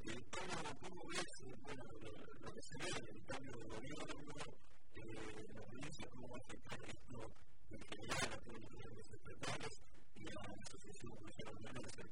¿Cómo ves lo que se ve en el cambio de gobierno en la provincia? ¿Cómo va a afectar esto en general a todos los secretarios y a la asociación judicial de Mendoza?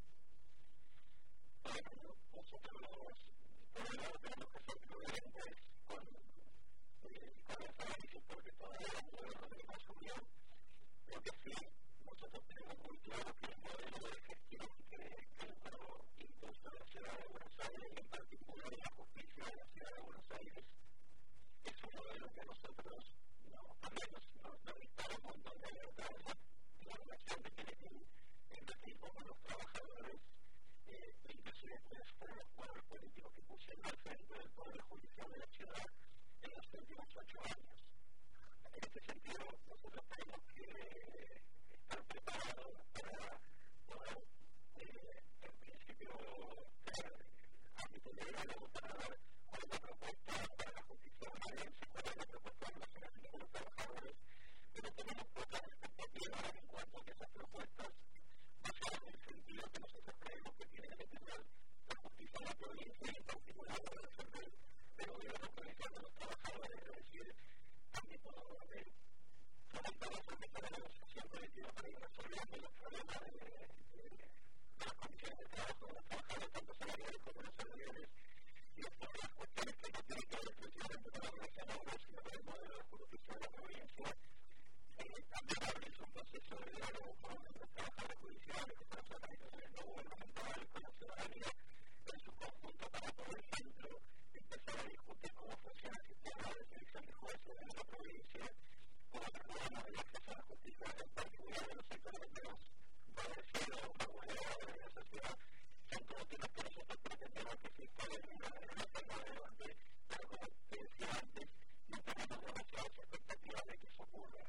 Nosotros tenemos que ser prudentes con los análisis porque todavía el gobierno de la asumió. Lo que sí, nosotros tenemos muy claro que el modelo de gestión que impulsa la ciudad de Buenos Aires y en particular la justicia de la ciudad de Buenos Aires es un modelo que a nosotros también nos dispara un montón de alertas en la relación que tiene el equipo con los trabajadores, inclusive con los cuadros políticos que pusieron al frente del Poder Judicial de la ciudad en los últimos 8 años. En este sentido, nosotros tenemos que estar preparados para poder, en principio, ámbito de diálogo para dar cuál es la propuesta para la justicia bonaerense, cuál es la propuesta de relacionamiento con los trabajadores, pero tenemos pocas expectativas en cuanto a que esas propuestas vayan en el sentido que nosotros creemos que tiene que tener la justicia en la provincia y en particular la relación del gobierno provincial con los trabajadores, es decir, ámbito de fomentar la formación de la negociación colectiva para ir resolviendo los problemas de las condiciones de trabajo de los trabajadores, tanto salariales como no salariales, y después las cuestiones que no tienen que ver exclusivamente con la relación laboral, sino con el modelo de justicia de la provincia. También abrirse un proceso de diálogo con los trabajadores judiciales, con las organizaciones no gubernamentales, con la ciudadanía en su conjunto para, por ejemplo, empezar a discutir cómo funciona el sistema de selección de jueces en la provincia, cómo mejoramos el acceso a la justicia, en particular en los sectores menos favorecidos o más vulnerables de la sociedad. Son todos temas que nosotros pretendemos que se instalen en una forma de debate, pero como te decía antes, no tenemos demasiadas expectativas de que eso ocurra.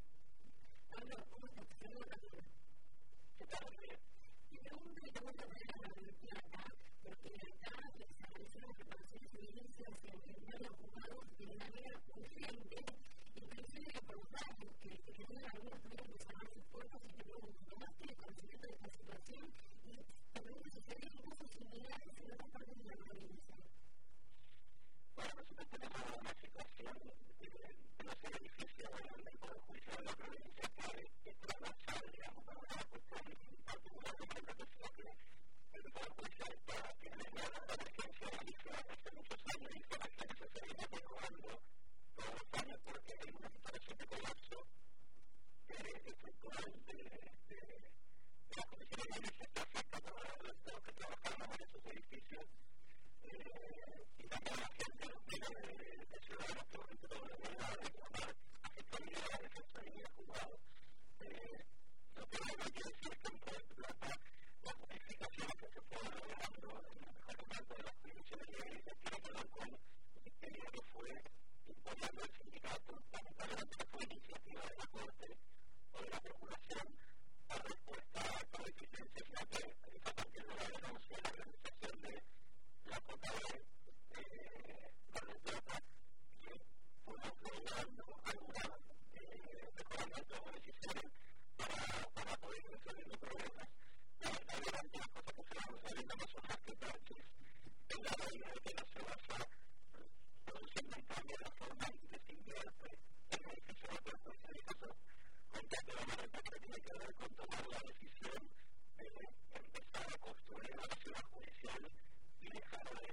¿Qué tal? Y pregunto, y tengo que ver a la universidad acá, porque acá se estableció la preparación de violencias en los juzgados de manera urgente, inclusive que preguntamos que tenían algunos medios de cerrar sus puertas y que no tomaste conocimiento de esta situación y también que sucedieron cosas similares en otras partes de la provincia. Bueno, nosotros tenemos una situación de los edificios del Poder Judicial de la provincia que es transversal, digamos, para una cuestión particular de la necesidad que el Poder Judicial tiene la emergencia de IFA hace muchos años y esa emergencia se viene prorrogando todos los años porque hay una situación de colapso estructural de las condiciones de vida que afectan a los que trabajamos en esos edificios y también a la gente, los miles de ciudadanos que van por la verdad de reclamar afectabilidad, defensabilidad juzgado. Lo que hay que decir es que en Puerto Plata las modificaciones que se fueron logrando en el mejoramiento de las condiciones de vida tiene que ver con lo que fue imponiendo el sindicato, lamentablemente no fue iniciativa de la Corte o de la Procuración a respuesta a esta deficiencia, sino que a partir de la denuncia de la organización de la Cota de Mar del Plata, que fuimos logrando algunas mejoramientos o decisiones para poder ir resolviendo problemas. Lamentablemente las cosas que se van resolviendo no son más que parches en la realidad de que no se vaya produciendo un cambio de la forma en que se invierte en el edificio de Poder Judicial y eso contacto de la manera que tiene que ver con tomar la decisión de empezar a construir una ciudad judicial y dejar de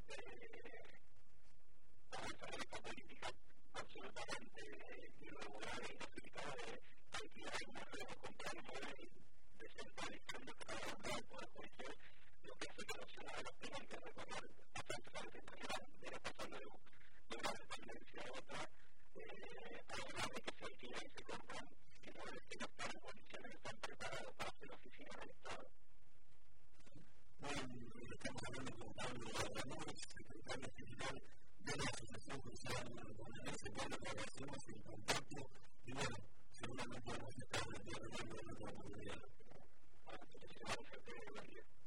avanzar en esta política absolutamente irregular e injustificada de alquilar una red o comprar una red descentralizando cada uno del Poder Judicial, lo que hace que los ciudadanos tengan que recorrer bastantes años de la pasando de una dependencia a otra, además de que se alquilan y se compran inmuebles que no están en condiciones, están preparados para ser oficinas del Estado. Estamos hablando con Pablo Ramírez, secretario general de la Asociación Judicial Bonaerense, con la que hacemos en contacto y bueno, seguramente vamos a estar dialogando en otra oportunidad. Muchísimas gracias.